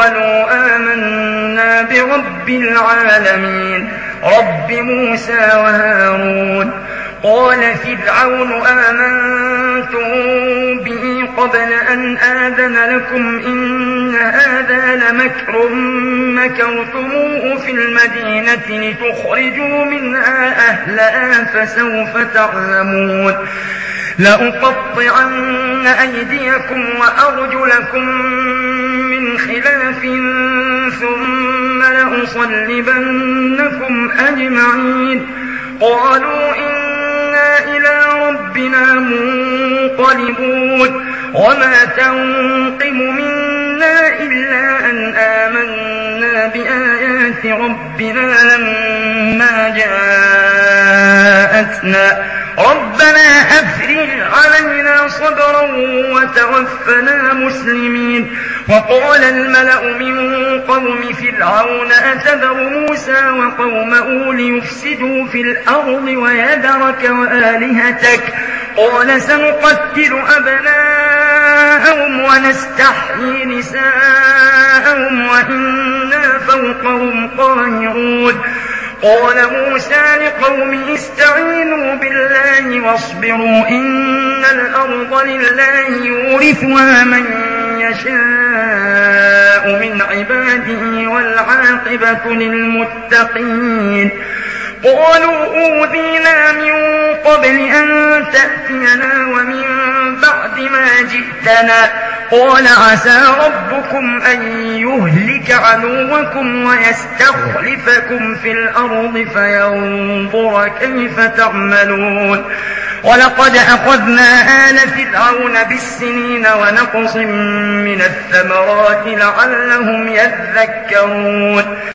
قالوا آمنا برب العالمين رب موسى وهارون. قال فرعون آمنتم به قبل أن آذن لكم إن هذا لمكر مكرتموه في المدينة لتخرجوا منها أهلها فسوف تعلمون. لأقطعن أيديكم وأرجلكم من خلاف ثم لأصلبنكم أجمعين. قالوا إنا إلى ربنا منقلبون. وما تنقم منا إلا أن آمنا بآيات ربنا لما جاءتنا ربنا أفرغ علينا صبرا وتوفنا مسلمين. وقال الملأ من قوم فرعون أتذر موسى وقومه ليفسدوا في الأرض ويذرك وآلهتك قال سنقتل أبناءهم ونستحيي نساءهم وإنا فوقهم قاهرون. قال موسى لقومه استعينوا بالله واصبروا إن الأرض لله يورثها من يشاء من عباده والعاقبة للمتقين. قالوا أوذينا من قبل أن تأتينا ومن بعد ما جئتنا قال عسى ربكم أن يهلك عدوكم ويستخلفكم في الأرض فينظر كيف تعملون. ولقد أخذنا آل فرعون بالسنين ونقص من الثمرات لعلهم يذكرون.